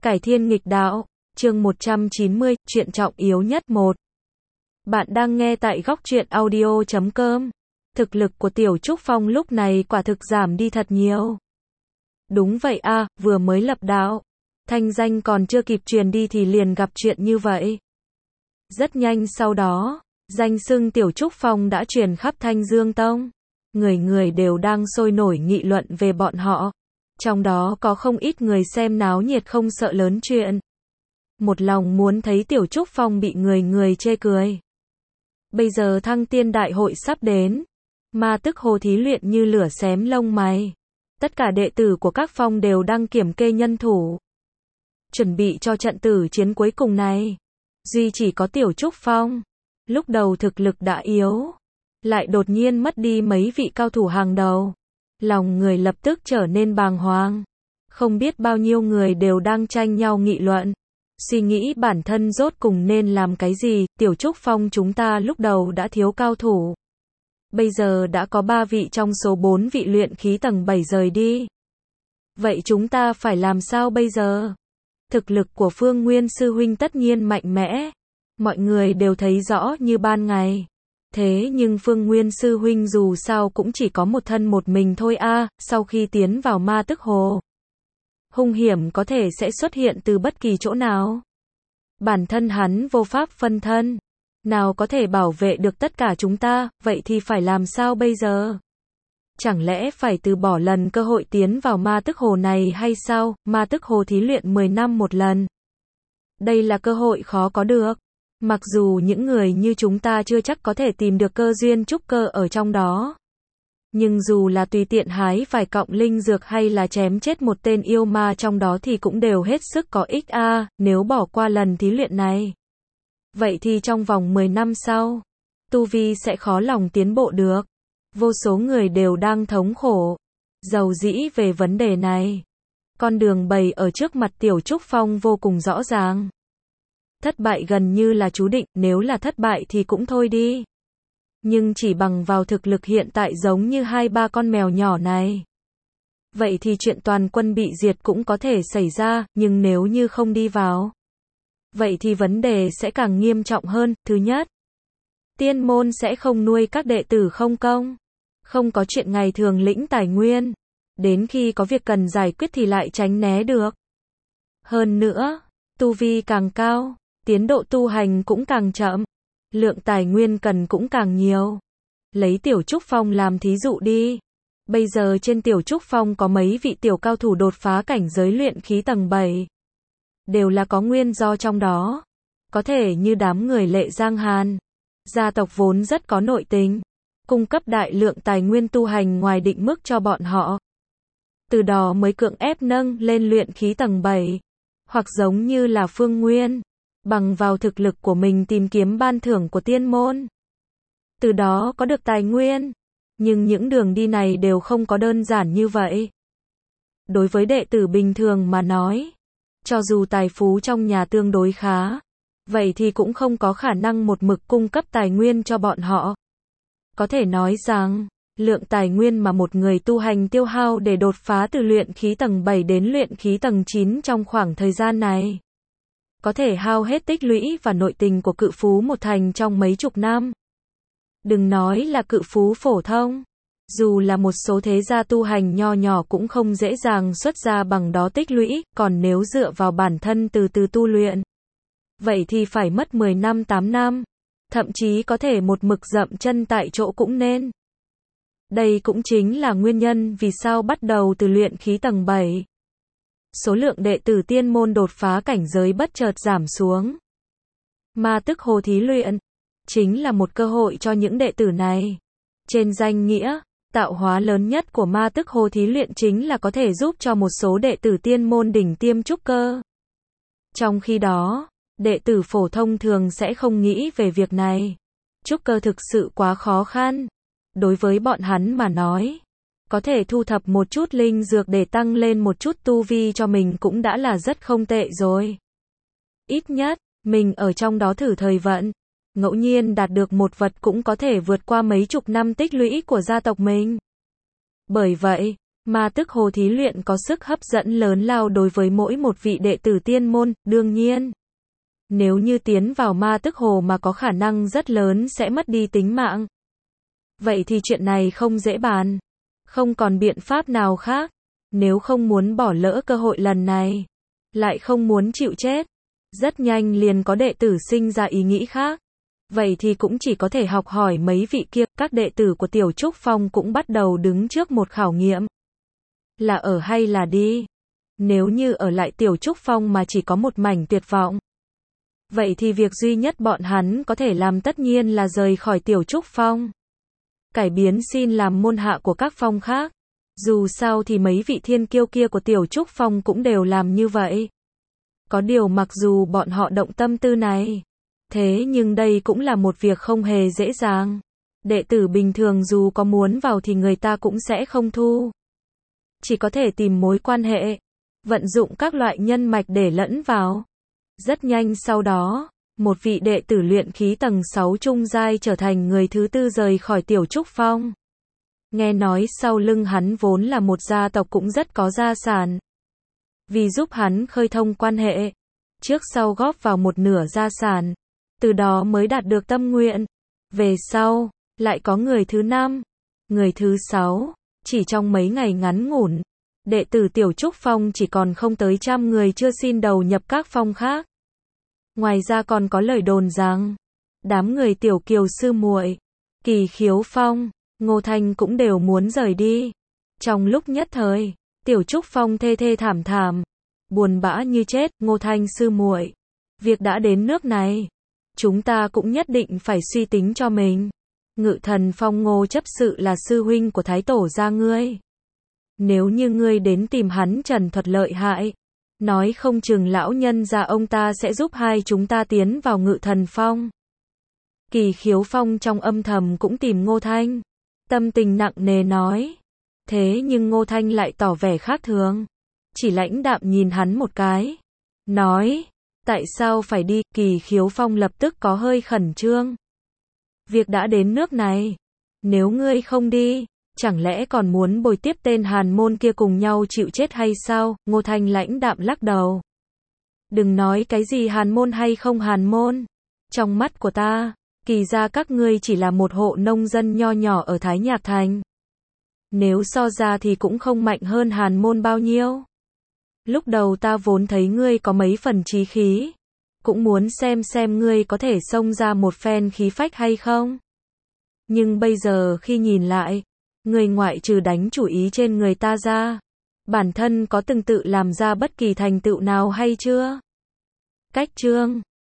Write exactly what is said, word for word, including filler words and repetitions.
Cải thiên nghịch đạo, chương một trăm chín mươi, chuyện trọng yếu nhất một. Bạn đang nghe tại góc truyện audio chấm com. Thực lực của Tiểu Trúc Phong lúc này quả thực giảm đi thật nhiều. Đúng vậy a, vừa mới lập đạo, thanh danh còn chưa kịp truyền đi thì liền gặp chuyện như vậy. Rất nhanh sau đó, danh xưng Tiểu Trúc Phong đã truyền khắp Thanh Dương Tông. Người người đều đang sôi nổi nghị luận về bọn họ. Trong đó có không ít người xem náo nhiệt không sợ lớn chuyện. Một lòng muốn thấy Tiểu Trúc Phong bị người người chê cười. Bây giờ Thăng Tiên Đại hội sắp đến. Ma tức hồ thí luyện như lửa xém lông mày. Tất cả đệ tử của các phong đều đang kiểm kê nhân thủ. Chuẩn bị cho trận tử chiến cuối cùng này. Duy chỉ có Tiểu Trúc Phong. Lúc đầu thực lực đã yếu. Lại đột nhiên mất đi mấy vị cao thủ hàng đầu. Lòng người lập tức trở nên bàng hoàng. Không biết bao nhiêu người đều đang tranh nhau nghị luận. Suy nghĩ bản thân rốt cùng nên làm cái gì. Tiểu Trúc Phong chúng ta lúc đầu đã thiếu cao thủ. Bây giờ đã có ba vị trong số bốn vị luyện khí tầng bảy rời đi. Vậy chúng ta phải làm sao bây giờ? Thực lực của Phương Nguyên Sư Huynh tất nhiên mạnh mẽ. Mọi người đều thấy rõ như ban ngày. Thế nhưng Phương Nguyên Sư Huynh dù sao cũng chỉ có một thân một mình thôi a. Sau khi tiến vào ma tức hồ, hung hiểm có thể sẽ xuất hiện từ bất kỳ chỗ nào. Bản thân hắn vô pháp phân thân, nào có thể bảo vệ được tất cả chúng ta, vậy thì phải làm sao bây giờ? Chẳng lẽ phải từ bỏ lần cơ hội tiến vào ma tức hồ này hay sao? Ma tức hồ thí luyện mười năm một lần. Đây là cơ hội khó có được. Mặc dù những người như chúng ta chưa chắc có thể tìm được cơ duyên trúc cơ ở trong đó. Nhưng dù là tùy tiện hái vài cọng linh dược hay là chém chết một tên yêu ma trong đó thì cũng đều hết sức có ích a. Nếu bỏ qua lần thí luyện này, vậy thì trong vòng mười năm sau, tu vi sẽ khó lòng tiến bộ được. Vô số người đều đang thống khổ, rầu rĩ về vấn đề này. Con đường bày ở trước mặt Tiểu Trúc Phong vô cùng rõ ràng. Thất bại gần như là chú định, nếu là thất bại thì cũng thôi đi. Nhưng chỉ bằng vào thực lực hiện tại giống như hai ba con mèo nhỏ này. Vậy thì chuyện toàn quân bị diệt cũng có thể xảy ra, nhưng nếu như không đi vào, vậy thì vấn đề sẽ càng nghiêm trọng hơn. Thứ nhất, tiên môn sẽ không nuôi các đệ tử không công. Không có chuyện ngày thường lĩnh tài nguyên. Đến khi có việc cần giải quyết thì lại tránh né được. Hơn nữa, tu vi càng cao, tiến độ tu hành cũng càng chậm. Lượng tài nguyên cần cũng càng nhiều. Lấy Tiểu Trúc Phong làm thí dụ đi. Bây giờ trên Tiểu Trúc Phong có mấy vị tiểu cao thủ đột phá cảnh giới luyện khí tầng bảy. Đều là có nguyên do trong đó. Có thể như đám người Lệ Giang Hàn. Gia tộc vốn rất có nội tình. Cung cấp đại lượng tài nguyên tu hành ngoài định mức cho bọn họ. Từ đó mới cưỡng ép nâng lên luyện khí tầng bảy. Hoặc giống như là Phương Nguyên. Bằng vào thực lực của mình tìm kiếm ban thưởng của tiên môn. Từ đó có được tài nguyên. Nhưng những đường đi này đều không có đơn giản như vậy. Đối với đệ tử bình thường mà nói, cho dù tài phú trong nhà tương đối khá, vậy thì cũng không có khả năng một mực cung cấp tài nguyên cho bọn họ. Có thể nói rằng, lượng tài nguyên mà một người tu hành tiêu hao để đột phá từ luyện khí tầng bảy đến luyện khí tầng chín trong khoảng thời gian này, có thể hao hết tích lũy và nội tình của cự phú một thành trong mấy chục năm. Đừng nói là cự phú phổ thông, dù là một số thế gia tu hành nho nhỏ cũng không dễ dàng xuất ra bằng đó tích lũy, còn nếu dựa vào bản thân từ từ tu luyện, vậy thì phải mất mười năm tám năm, thậm chí có thể một mực dậm chân tại chỗ cũng nên. Đây cũng chính là nguyên nhân vì sao bắt đầu từ luyện khí tầng bảy. Số lượng đệ tử tiên môn đột phá cảnh giới bất chợt giảm xuống. Ma tức hồ thí luyện chính là một cơ hội cho những đệ tử này. Trên danh nghĩa, tạo hóa lớn nhất của ma tức hồ thí luyện chính là có thể giúp cho một số đệ tử tiên môn đỉnh tiêm trúc cơ. Trong khi đó, đệ tử phổ thông thường sẽ không nghĩ về việc này. Trúc cơ thực sự quá khó khăn. Đối với bọn hắn mà nói, có thể thu thập một chút linh dược để tăng lên một chút tu vi cho mình cũng đã là rất không tệ rồi. Ít nhất, mình ở trong đó thử thời vận, ngẫu nhiên đạt được một vật cũng có thể vượt qua mấy chục năm tích lũy của gia tộc mình. Bởi vậy, Ma Tức Hồ thí luyện có sức hấp dẫn lớn lao đối với mỗi một vị đệ tử tiên môn, đương nhiên. Nếu như tiến vào Ma Tức Hồ mà có khả năng rất lớn sẽ mất đi tính mạng. Vậy thì chuyện này không dễ bàn. Không còn biện pháp nào khác. Nếu không muốn bỏ lỡ cơ hội lần này, lại không muốn chịu chết, rất nhanh liền có đệ tử sinh ra ý nghĩ khác. Vậy thì cũng chỉ có thể học hỏi mấy vị kia, các đệ tử của Tiểu Trúc Phong cũng bắt đầu đứng trước một khảo nghiệm. Là ở hay là đi? Nếu như ở lại Tiểu Trúc Phong mà chỉ có một mảnh tuyệt vọng, vậy thì việc duy nhất bọn hắn có thể làm tất nhiên là rời khỏi Tiểu Trúc Phong. Cải biến xin làm môn hạ của các phong khác. Dù sao thì mấy vị thiên kiêu kia của Tiểu Trúc Phong cũng đều làm như vậy. Có điều mặc dù bọn họ động tâm tư này, thế nhưng đây cũng là một việc không hề dễ dàng. Đệ tử bình thường dù có muốn vào thì người ta cũng sẽ không thu. Chỉ có thể tìm mối quan hệ, vận dụng các loại nhân mạch để lẫn vào. Rất nhanh sau đó, một vị đệ tử luyện khí tầng sáu trung giai trở thành người thứ tư rời khỏi Tiểu Trúc Phong. Nghe nói sau lưng hắn vốn là một gia tộc cũng rất có gia sản. Vì giúp hắn khơi thông quan hệ, trước sau góp vào một nửa gia sản, từ đó mới đạt được tâm nguyện. Về sau, lại có người thứ năm, người thứ sáu, chỉ trong mấy ngày ngắn ngủn, đệ tử Tiểu Trúc Phong chỉ còn không tới trăm người chưa xin đầu nhập các phong khác. Ngoài ra còn có lời đồn rằng, đám người Tiểu Kiều sư muội, Kỳ Khiếu Phong, Ngô Thanh cũng đều muốn rời đi. Trong lúc nhất thời, Tiểu Trúc Phong thê thê thảm thảm, buồn bã như chết. Ngô Thanh sư muội, việc đã đến nước này, chúng ta cũng nhất định phải suy tính cho mình. Ngự Thần Phong Ngô chấp sự là sư huynh của Thái Tổ gia ngươi. Nếu như ngươi đến tìm hắn trần thuật lợi hại, nói không chừng lão nhân gia ông ta sẽ giúp hai chúng ta tiến vào Ngự Thần Phong. Kỳ Khiếu Phong trong âm thầm cũng tìm Ngô Thanh, tâm tình nặng nề nói. Thế nhưng Ngô Thanh lại tỏ vẻ khác thường, chỉ lãnh đạm nhìn hắn một cái, nói, tại sao phải đi? Kỳ Khiếu Phong lập tức có hơi khẩn trương. Việc đã đến nước này, nếu ngươi không đi, chẳng lẽ còn muốn bồi tiếp tên hàn môn kia cùng nhau chịu chết hay sao? Ngô Thanh lãnh đạm lắc đầu. Đừng nói cái gì hàn môn hay không hàn môn. Trong mắt của ta, Kỳ gia các ngươi chỉ là một hộ nông dân nho nhỏ ở Thái Nhạc Thành. Nếu so ra thì cũng không mạnh hơn hàn môn bao nhiêu. Lúc đầu ta vốn thấy ngươi có mấy phần chí khí, cũng muốn xem xem ngươi có thể xông ra một phen khí phách hay không. Nhưng bây giờ khi nhìn lại, ngươi ngoại trừ đánh chủ ý trên người ta ra, bản thân có từng tự làm ra bất kỳ thành tựu nào hay chưa? Cách chương